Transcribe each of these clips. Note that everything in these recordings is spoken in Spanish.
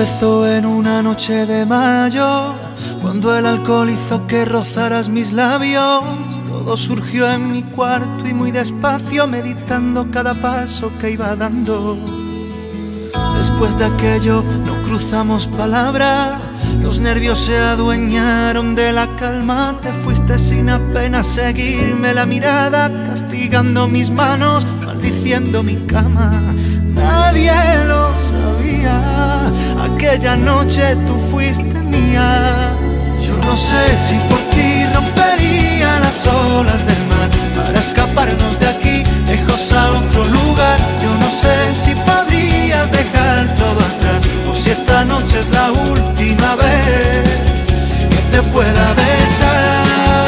empezó en una noche de mayo, cuando el alcohol hizo que rozaras mis labios. Todo surgió en mi cuarto y muy despacio, meditando cada paso que iba dando. Después de aquello no cruzamos palabra, los nervios se adueñaron de la calma. Te fuiste sin apenas seguirme la mirada, castigando mis manos, maldiciendo mi cama. Nadie lo sabía, aquella noche tú fuiste mía. Yo no sé si por ti rompería las olas del mar para escaparnos de aquí, lejos a otro lugar. Yo no sé si podrías dejar todo atrás, o si esta noche es la última vez que te pueda besar.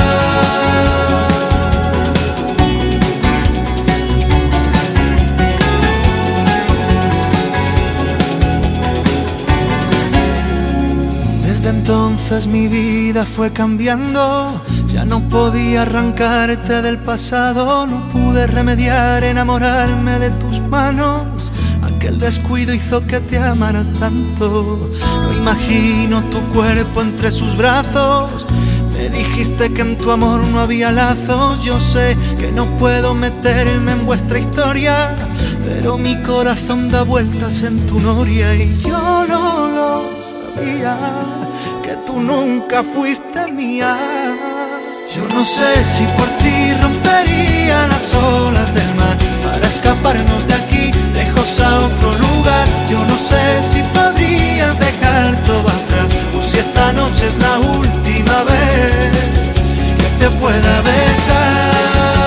Desde entonces mi vida fue cambiando, ya no podía arrancarte del pasado, no pude remediar enamorarme de tus manos. Aquel descuido hizo que te amara tanto, no imagino tu cuerpo entre sus brazos. Me dijiste que en tu amor no había lazos. Yo sé que no puedo meterme en vuestra historia, pero mi corazón da vueltas en tu noria. Y yo no lo sabía, que tú nunca fuiste mía. Yo no sé si por ti rompería las olas del mar para escaparnos de aquí, lejos a otro lugar. Yo no sé si podrías dejar todo atrás, o si esta noche es la última vez que te pueda besar.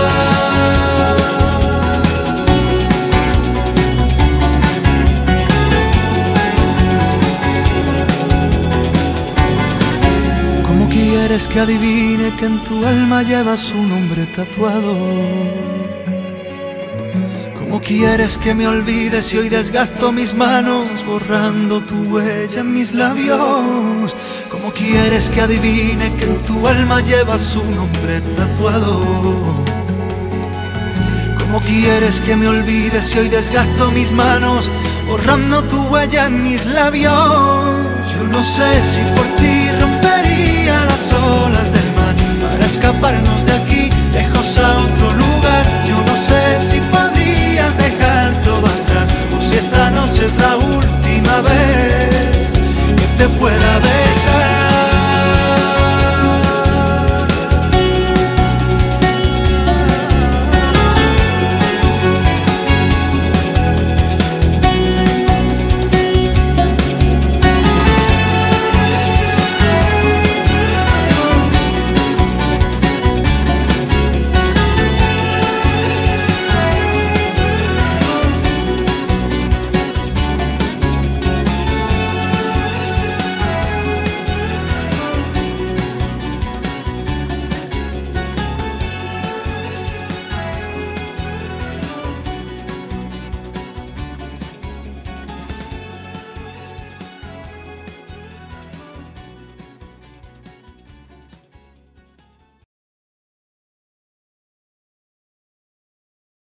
¿Cómo quieres que adivine que en tu alma llevas un nombre tatuado? ¿Cómo quieres que me olvides si hoy desgasto mis manos borrando tu huella en mis labios? ¿Cómo quieres que adivine que en tu alma llevas un nombre tatuado? ¿Cómo quieres que me olvides si hoy desgasto mis manos borrando tu huella en mis labios? Yo no sé si por ti rompería las olas del mar para escaparnos de aquí, lejos a otro lugar.